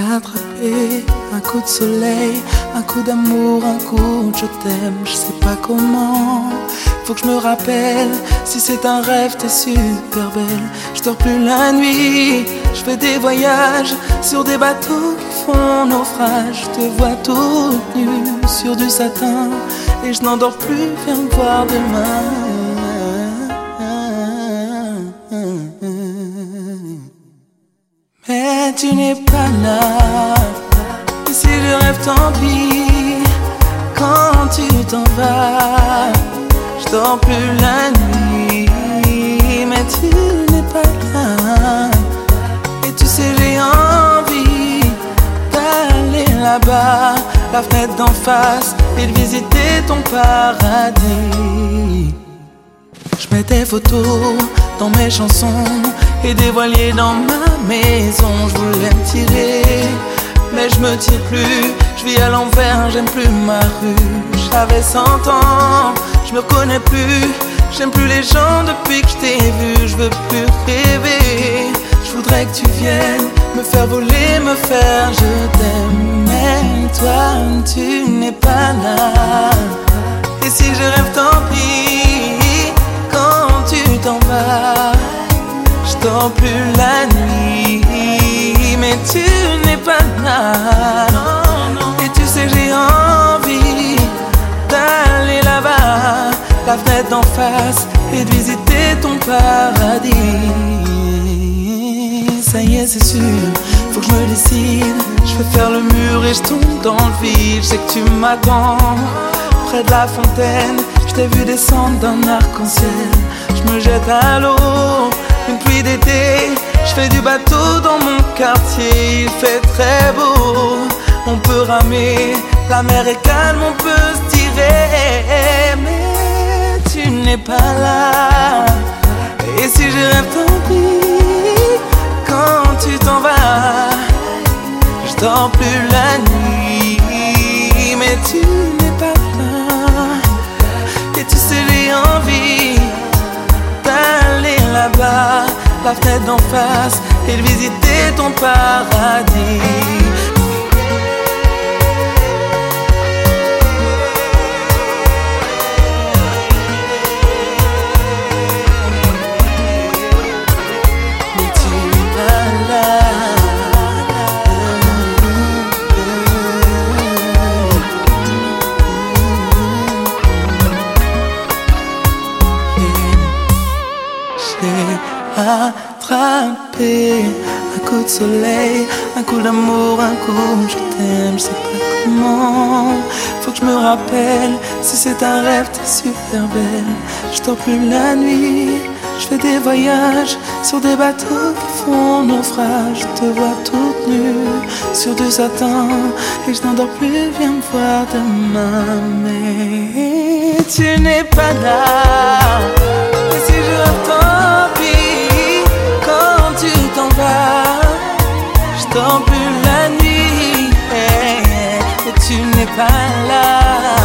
attrapé un coup de soleil, un coup d'amour, un coup de je t'aime, je sais pas comment. Faut que je me rappelle, si c'est un rêve t'es super belle. Je dors plus la nuit, je fais des voyages sur des bateaux qui font naufrage. Je te vois toute nue sur du satin et je n'endors plus, viens me voir demain. Mais tu n'es pas là, et si je rêve tant pis. Quand tu t'en vas, je dors plus la nuit. Mais tu n'es pas là, et tu sais j'ai envie d'aller là-bas, la fenêtre d'en face, et de visiter ton paradis. Je mets tes photos dans mes chansons et des voiliers dans ma maison. Je voulais me tirer, mais je me tire plus. Je vis à l'envers, j'aime plus ma rue. J'avais 100 ans, je me reconnais plus. J'aime plus les gens depuis que je t'ai vu. Je veux plus rêver, je voudrais que tu viennes me faire voler, me faire je t'aime. Mais toi, tu n'es pas là, et si je rêve tant pis. Quand tu t'en vas, je dors plus la nuit. Mais tu n'es pas là, et tu sais j'ai envie d'aller là-bas, la fenêtre d'en face, et de visiter ton paradis. Ça y est c'est sûr, faut que je me décide. Je veux faire le mur et je tombe dans le vide. Je sais que tu m'attends près de la fontaine. Je t'ai vu descendre d'un arc-en-ciel. Je me jette à l'eau, une pluie d'été. Je fais du bateau dans mon quartier. Il fait très beau, on peut ramer. La mer est calme, on peut se tirer. Mais tu n'es pas là, et si je rêve tant pis. Quand tu t'en vas, je dors plus la nuit. Mais tu n'es pas là, et tu sais j'ai envie d'aller là-bas, la fenêtre d'en face, et de visiter ton paradis. Mais tu n'es pas là. J'ai attrapé un coup de soleil, un coup d'amour, un coup je t'aime, je sais pas comment. Faut que je me rappelle, si c'est un rêve t'es super belle. Je dors plus la nuit, je fais des voyages sur des bateaux qui font naufrage. Je te vois toute nue sur du satin et je n'endors plus, viens me voir demain. Mais tu n'es pas là, et si je rêve tant pis. Quand tu t'en vas, je dors plus la nuit, et tu n'es pas là.